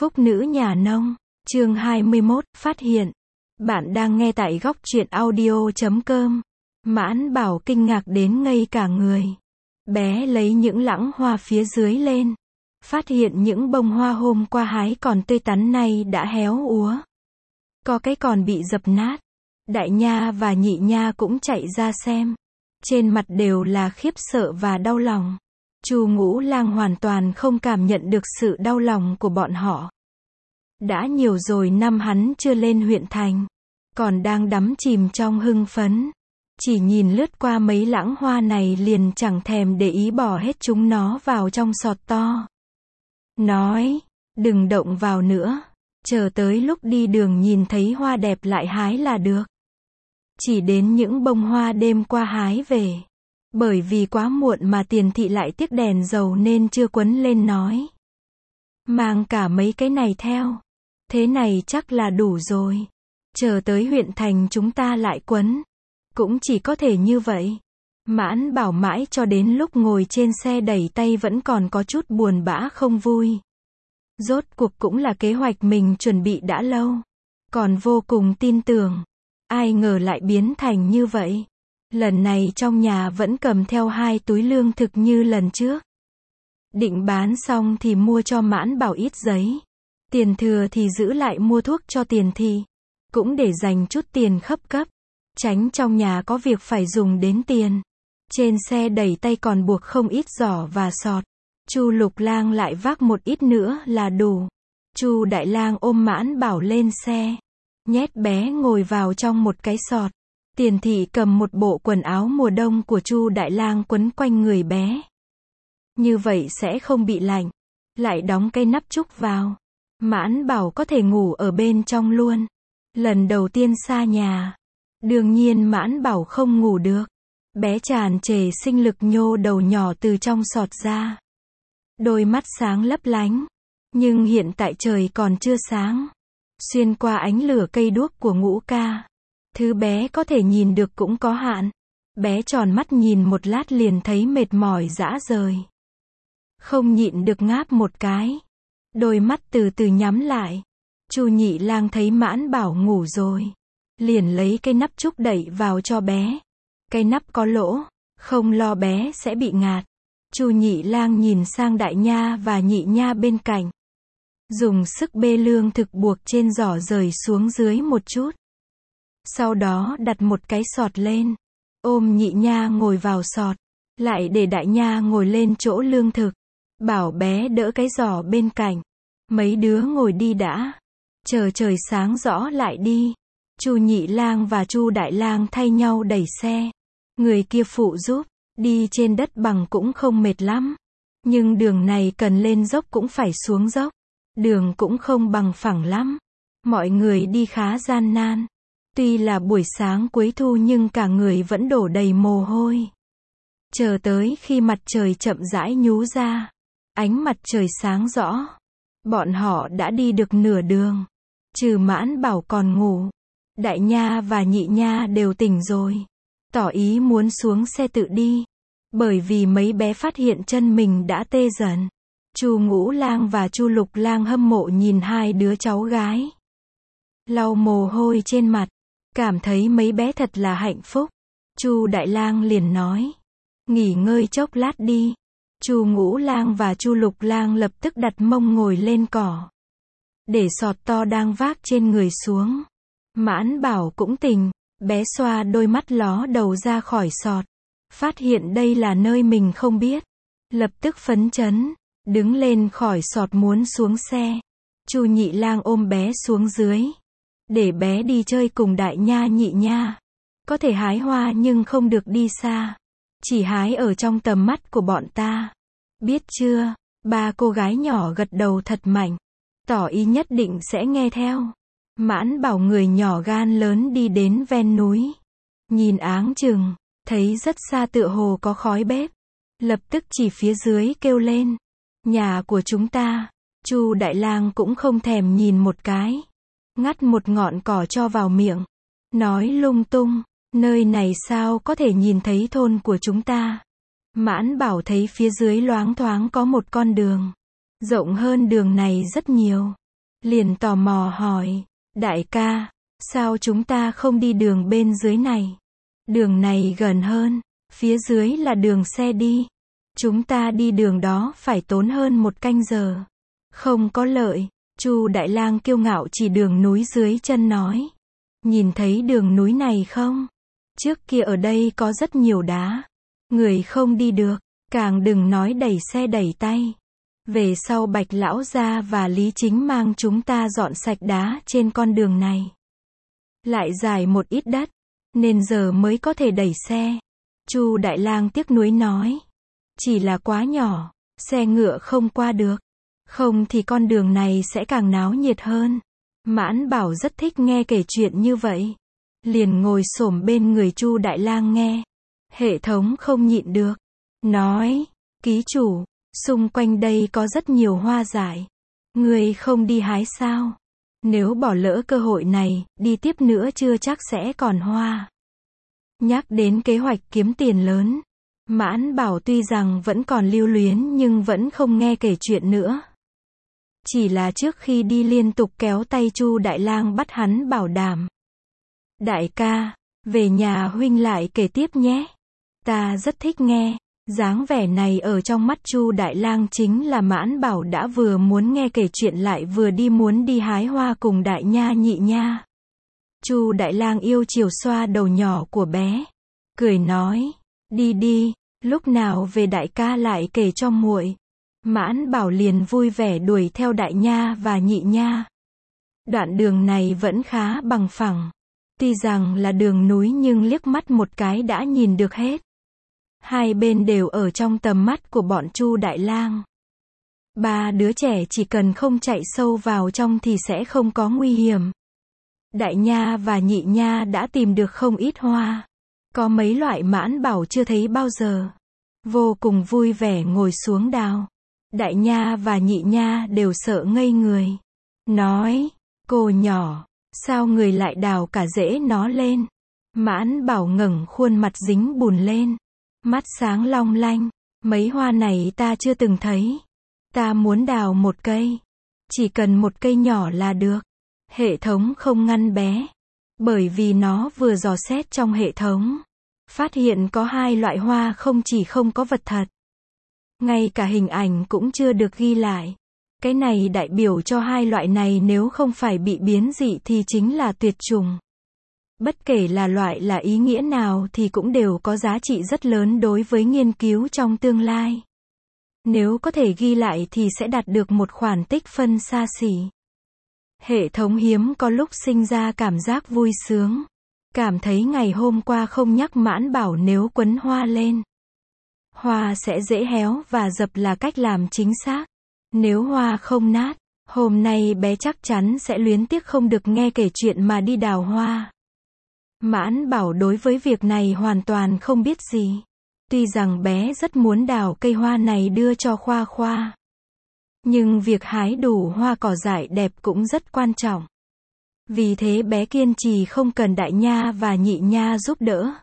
Phúc nữ nhà nông, chương 21, phát hiện. Bạn đang nghe tại góc truyện audio.com. Mãn Bảo kinh ngạc đến ngây cả người. Bé lấy những lẵng hoa phía dưới lên. Phát hiện những bông hoa hôm qua hái còn tươi tắn nay đã héo úa. Có cái còn bị dập nát. Đại nha và nhị nha cũng chạy ra xem. Trên mặt đều là khiếp sợ và đau lòng. Chu Ngũ Lang hoàn toàn không cảm nhận được sự đau lòng của bọn họ. Đã nhiều rồi năm hắn chưa lên huyện thành, còn đang đắm chìm trong hưng phấn. Chỉ nhìn lướt qua mấy lẵng hoa này liền chẳng thèm để ý bỏ hết chúng nó vào trong sọt to. Nói, đừng động vào nữa, chờ tới lúc đi đường nhìn thấy hoa đẹp lại hái là được. Chỉ đến những bông hoa đêm qua hái về. Bởi vì quá muộn mà Tiền thị lại tiếc đèn dầu nên chưa quấn lên nói. Mang cả mấy cái này theo. Thế này chắc là đủ rồi. Chờ tới huyện thành chúng ta lại quấn. Cũng chỉ có thể như vậy. Mãn Bảo mãi cho đến lúc ngồi trên xe đẩy tay vẫn còn có chút buồn bã không vui. Rốt cuộc cũng là kế hoạch mình chuẩn bị đã lâu. Còn vô cùng tin tưởng. Ai ngờ lại biến thành như vậy. Lần này trong nhà vẫn cầm theo 2 túi lương thực như lần trước. Định bán xong thì mua cho Mãn Bảo ít giấy. Tiền thừa thì giữ lại mua thuốc cho Tiền thị. Cũng để dành chút tiền khấp cấp. Tránh trong nhà có việc phải dùng đến tiền. Trên xe đẩy tay còn buộc không ít giỏ và sọt. Chu Lục Lang lại vác một ít nữa là đủ. Chu Đại Lang ôm Mãn Bảo lên xe. Nhét bé ngồi vào trong một cái sọt. Tiền thị cầm một bộ quần áo mùa đông của Chu Đại Lang quấn quanh người bé. Như vậy sẽ không bị lạnh. Lại đóng cái nắp trúc vào. Mãn Bảo có thể ngủ ở bên trong luôn. Lần đầu tiên xa nhà. Đương nhiên Mãn Bảo không ngủ được. Bé tràn trề sinh lực nhô đầu nhỏ từ trong sọt ra. Đôi mắt sáng lấp lánh. Nhưng hiện tại trời còn chưa sáng. Xuyên qua ánh lửa cây đuốc của Ngũ ca. Thứ bé có thể nhìn được cũng có hạn. Bé tròn mắt nhìn một lát liền thấy mệt mỏi rã rời. Không nhịn được ngáp một cái. Đôi mắt từ từ nhắm lại. Chu Nhị Lang thấy Mãn Bảo ngủ rồi. Liền lấy cái nắp trúc đậy vào cho bé. Cái nắp có lỗ. Không lo bé sẽ bị ngạt. Chu Nhị Lang nhìn sang Đại nha và Nhị nha bên cạnh. Dùng sức bê lương thực buộc trên giỏ rời xuống dưới một chút. Sau đó đặt một cái sọt lên. Ôm Nhị nha ngồi vào sọt. Lại để Đại nha ngồi lên chỗ lương thực. Bảo bé đỡ cái giỏ bên cạnh. Mấy đứa ngồi đi đã. Chờ trời sáng rõ lại đi. Chu Nhị Lang và Chu Đại Lang thay nhau đẩy xe. Người kia phụ giúp. Đi trên đất bằng cũng không mệt lắm. Nhưng đường này cần lên dốc cũng phải xuống dốc. Đường cũng không bằng phẳng lắm. Mọi người đi khá gian nan. Tuy là buổi sáng cuối thu nhưng cả người vẫn đổ đầy mồ hôi. Chờ tới khi mặt trời chậm rãi nhú ra. Ánh mặt trời sáng rõ. Bọn họ đã đi được nửa đường. Trừ Mãn Bảo còn ngủ. Đại nha và Nhị nha đều tỉnh rồi. Tỏ ý muốn xuống xe tự đi. Bởi vì mấy bé phát hiện chân mình đã tê dần. Chu Ngũ Lang và Chu Lục Lang hâm mộ nhìn 2 đứa cháu gái. Lau mồ hôi trên mặt. Cảm thấy mấy bé thật là hạnh phúc. Chu Đại Lang liền nói. Nghỉ ngơi chốc lát đi. Chu Ngũ Lang và Chu Lục Lang lập tức đặt mông ngồi lên cỏ. Để sọt to đang vác trên người xuống. Mãn Bảo cũng tỉnh. Bé xoa đôi mắt ló đầu ra khỏi sọt. Phát hiện đây là nơi mình không biết. Lập tức phấn chấn. Đứng lên khỏi sọt muốn xuống xe. Chu Nhị Lang ôm bé xuống dưới. Để bé đi chơi cùng Đại nha Nhị nha. Có thể hái hoa nhưng không được đi xa. Chỉ hái ở trong tầm mắt của bọn ta. Biết chưa? 3 cô gái nhỏ gật đầu thật mạnh. Tỏ ý nhất định sẽ nghe theo. Mãn Bảo người nhỏ gan lớn đi đến ven núi. Nhìn áng chừng. Thấy rất xa tựa hồ có khói bếp. Lập tức chỉ phía dưới kêu lên. Nhà của chúng ta. Chu Đại Lang cũng không thèm nhìn một cái. Ngắt một ngọn cỏ cho vào miệng. Nói lung tung. Nơi này sao có thể nhìn thấy thôn của chúng ta. Mãn Bảo thấy phía dưới loáng thoáng có một con đường. Rộng hơn đường này rất nhiều. liền tò mò hỏi, đại ca, sao chúng ta không đi đường bên dưới này? Đường này gần hơn, phía dưới là đường xe đi. Chúng ta đi đường đó phải tốn hơn 1 canh giờ. Không có lợi. Chu Đại Lang kiêu ngạo chỉ đường núi dưới chân nói. Nhìn thấy đường núi này không? Trước kia ở đây có rất nhiều đá. Người không đi được, càng đừng nói đẩy xe đẩy tay. Về sau Bạch lão gia và Lý Chính mang chúng ta dọn sạch đá trên con đường này. Lại dài một ít đất, nên giờ mới có thể đẩy xe. Chu Đại Lang tiếc nuối nói. Chỉ là quá nhỏ, xe ngựa không qua được. Không thì con đường này sẽ càng náo nhiệt hơn. Mãn Bảo rất thích nghe kể chuyện như vậy. Liền ngồi xổm bên người Chu Đại Lang nghe. Hệ thống không nhịn được. Nói, ký chủ, xung quanh đây có rất nhiều hoa dại. Ngươi không đi hái sao? Nếu bỏ lỡ cơ hội này, đi tiếp nữa chưa chắc sẽ còn hoa. Nhắc đến kế hoạch kiếm tiền lớn. Mãn Bảo tuy rằng vẫn còn lưu luyến nhưng vẫn không nghe kể chuyện nữa. Chỉ là trước khi đi liên tục kéo tay Chu Đại Lang bắt hắn bảo đảm. Đại ca, về nhà huynh lại kể tiếp nhé. Ta rất thích nghe. Dáng vẻ này ở trong mắt Chu Đại Lang chính là Mãn Bảo đã vừa muốn nghe kể chuyện lại vừa muốn đi hái hoa cùng Đại Nha Nhị Nha. Chu Đại Lang yêu chiều xoa đầu nhỏ của bé. Cười nói, đi đi, lúc nào về đại ca lại kể cho muội. Mãn Bảo liền vui vẻ đuổi theo Đại Nha và Nhị Nha. Đoạn đường này vẫn khá bằng phẳng. Tuy rằng là đường núi nhưng liếc mắt một cái đã nhìn được hết. Hai bên đều ở trong tầm mắt của bọn Chu Đại Lang. 3 đứa trẻ chỉ cần không chạy sâu vào trong thì sẽ không có nguy hiểm. Đại Nha và Nhị Nha đã tìm được không ít hoa. Có mấy loại Mãn Bảo chưa thấy bao giờ. Vô cùng vui vẻ ngồi xuống đào. Đại Nha và Nhị Nha đều sợ ngây người. Nói, cô nhỏ, sao người lại đào cả rễ nó lên? Mãn Bảo ngẩng khuôn mặt dính bùn lên. Mắt sáng long lanh, mấy hoa này ta chưa từng thấy. Ta muốn đào một cây. Chỉ cần một cây nhỏ là được. Hệ thống không ngăn bé. Bởi vì nó vừa dò xét trong hệ thống. Phát hiện có 2 loại hoa không chỉ không có vật thật. Ngay cả hình ảnh cũng chưa được ghi lại. Cái này đại biểu cho 2 loại này nếu không phải bị biến dị thì chính là tuyệt chủng. Bất kể là loại là ý nghĩa nào thì cũng đều có giá trị rất lớn đối với nghiên cứu trong tương lai. Nếu có thể ghi lại thì sẽ đạt được một khoản tích phân xa xỉ. Hệ thống hiếm có lúc sinh ra cảm giác vui sướng. Cảm thấy ngày hôm qua không nhắc Mãn Bảo nếu quấn hoa lên. Hoa sẽ dễ héo và dập là cách làm chính xác. Nếu hoa không nát, hôm nay bé chắc chắn sẽ luyến tiếc không được nghe kể chuyện mà đi đào hoa. Mãn Bảo đối với việc này hoàn toàn không biết gì. Tuy rằng bé rất muốn đào cây hoa này đưa cho Khoa Khoa. Nhưng việc hái đủ hoa cỏ dại đẹp cũng rất quan trọng. Vì thế bé kiên trì không cần Đại Nha và Nhị Nha giúp đỡ.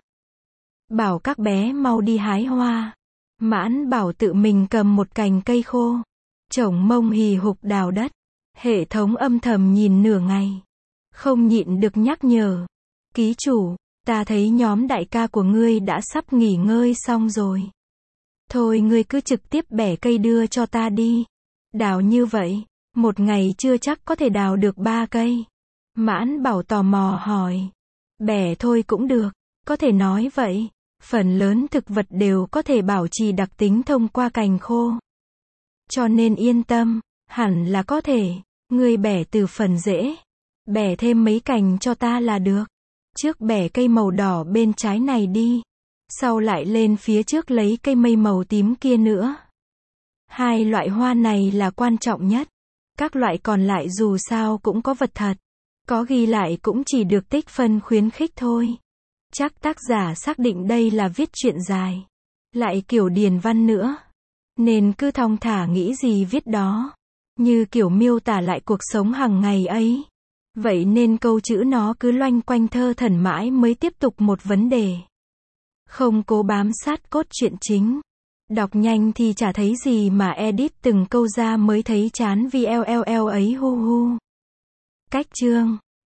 Bảo các bé mau đi hái hoa. Mãn Bảo tự mình cầm một cành cây khô. Chổng mông hì hục đào đất. Hệ thống âm thầm nhìn nửa ngày. Không nhịn được nhắc nhở. Ký chủ, ta thấy nhóm đại ca của ngươi đã sắp nghỉ ngơi xong rồi. Thôi ngươi cứ trực tiếp bẻ cây đưa cho ta đi. Đào như vậy, một ngày chưa chắc có thể đào được 3 cây. Mãn Bảo tò mò hỏi. Bẻ thôi cũng được, có thể nói vậy. Phần lớn thực vật đều có thể bảo trì đặc tính thông qua cành khô. Cho nên yên tâm, hẳn là có thể. Ngươi bẻ từ phần rễ. Bẻ thêm mấy cành cho ta là được. Trước bẻ cây màu đỏ bên trái này đi. Sau lại lên phía trước lấy cây mây màu tím kia nữa. 2 loại hoa này là quan trọng nhất. Các loại còn lại dù sao cũng có vật thật. Có ghi lại cũng chỉ được tích phân khuyến khích thôi. Chắc tác giả xác định đây là viết truyện dài. Lại kiểu điền văn nữa. Nên cứ thong thả nghĩ gì viết đó. Như kiểu miêu tả lại cuộc sống hàng ngày ấy. Vậy nên câu chữ nó cứ loanh quanh thơ thẩn mãi mới tiếp tục một vấn đề. Không cố bám sát cốt truyện chính. Đọc nhanh thì chả thấy gì mà edit từng câu ra mới thấy chán VLLL ấy hu hu. Cách chương